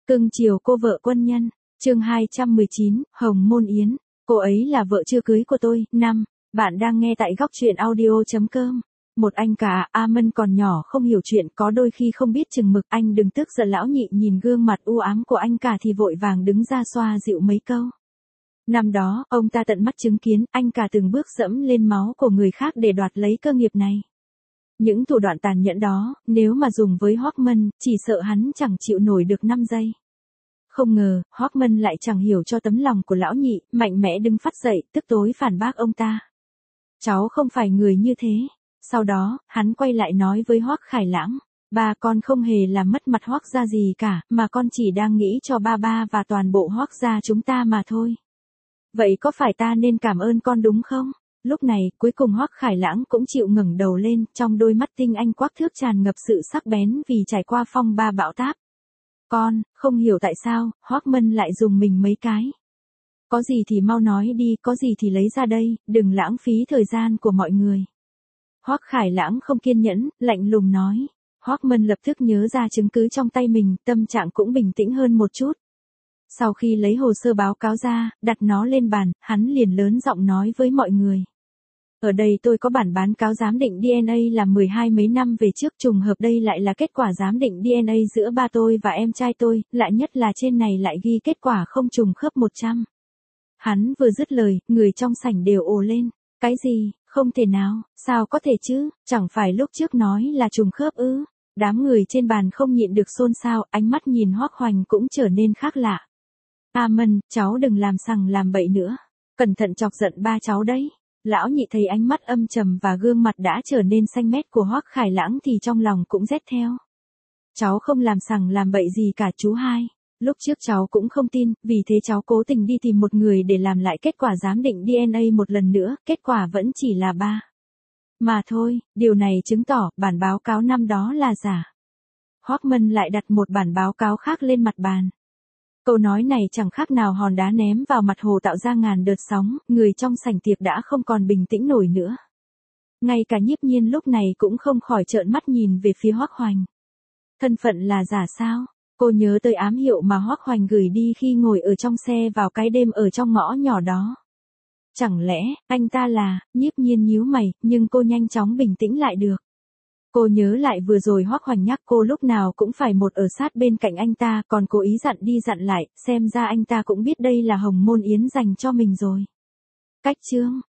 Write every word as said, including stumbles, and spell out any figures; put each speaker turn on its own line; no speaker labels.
Cưng chiều cô vợ quân nhân. Chương hai trăm mười chín, Hồng Môn Yến. Cô ấy là vợ chưa cưới của tôi. Năm. Bạn đang nghe tại góc truyện audio.com. Một anh cả, A Mân còn nhỏ không hiểu chuyện, có đôi khi không biết chừng mực. Anh đừng tức giận. Lão nhị nhìn gương mặt u ám của anh cả thì vội vàng đứng ra xoa dịu mấy câu. Năm đó, ông ta tận mắt chứng kiến anh cả từng bước dẫm lên máu của người khác để đoạt lấy cơ nghiệp này. Những thủ đoạn tàn nhẫn đó, nếu mà dùng với Hoắc Mân, chỉ sợ hắn chẳng chịu nổi được năm giây. Không ngờ, Hoắc Mân lại chẳng hiểu cho tấm lòng của lão nhị, mạnh mẽ đứng phát dậy, tức tối phản bác ông ta. Cháu không phải người như thế. Sau đó, hắn quay lại nói với Hoắc Khải Lãng, ba con không hề làm mất mặt Hoắc gia gì cả, mà con chỉ đang nghĩ cho ba ba và toàn bộ Hoắc gia chúng ta mà thôi. Vậy có phải ta nên cảm ơn con đúng không? Lúc này, cuối cùng Hoắc Khải Lãng cũng chịu ngẩng đầu lên, trong đôi mắt tinh anh quắc thước tràn ngập sự sắc bén vì trải qua phong ba bão táp. Con, không hiểu tại sao, Hoắc Mân lại dùng mình mấy cái. Có gì thì mau nói đi, có gì thì lấy ra đây, đừng lãng phí thời gian của mọi người. Hoắc Khải Lãng không kiên nhẫn, lạnh lùng nói. Hoắc Mân lập tức nhớ ra chứng cứ trong tay mình, tâm trạng cũng bình tĩnh hơn một chút. Sau khi lấy hồ sơ báo cáo ra, đặt nó lên bàn, hắn liền lớn giọng nói với mọi người. Ở đây tôi có bản báo cáo giám định đê en a làm mười hai mấy năm về trước, trùng hợp đây lại là kết quả giám định đê en a giữa ba tôi và em trai tôi, lạ nhất là trên này lại ghi kết quả không trùng khớp một trăm. Hắn vừa dứt lời, người trong sảnh đều ồ lên. Cái gì, không thể nào, sao có thể chứ, chẳng phải lúc trước nói là trùng khớp ư? Đám người trên bàn không nhịn được xôn xao, ánh mắt nhìn Hoắc Hoành cũng trở nên khác lạ. A Mân, cháu đừng làm sằng làm bậy nữa, cẩn thận chọc giận ba cháu đấy. Lão nhị thấy ánh mắt âm trầm và gương mặt đã trở nên xanh mét của Hoắc Khải Lãng thì trong lòng cũng rét theo. Cháu không làm sằng làm bậy gì cả chú hai. Lúc trước cháu cũng không tin, vì thế cháu cố tình đi tìm một người để làm lại kết quả giám định đê en a một lần nữa, kết quả vẫn chỉ là ba. Mà thôi, điều này chứng tỏ bản báo cáo năm đó là giả. Hoắc Mân lại đặt một bản báo cáo khác lên mặt bàn. Câu nói này chẳng khác nào hòn đá ném vào mặt hồ tạo ra ngàn đợt sóng, người trong sảnh tiệc đã không còn bình tĩnh nổi nữa. Ngay cả Nhiếp Nhiên lúc này cũng không khỏi trợn mắt nhìn về phía Hoắc Hoành. Thân phận là giả sao? Cô nhớ tới ám hiệu mà Hoắc Hoành gửi đi khi ngồi ở trong xe vào cái đêm ở trong ngõ nhỏ đó. Chẳng lẽ, anh ta là, Nhiếp Nhiên nhíu mày, nhưng cô nhanh chóng bình tĩnh lại được. Cô nhớ lại vừa rồi Hoắc Hoành nhắc cô lúc nào cũng phải một ở sát bên cạnh anh ta, còn cố ý dặn đi dặn lại, xem ra anh ta cũng biết đây là Hồng Môn Yến dành cho mình rồi. Cách chương,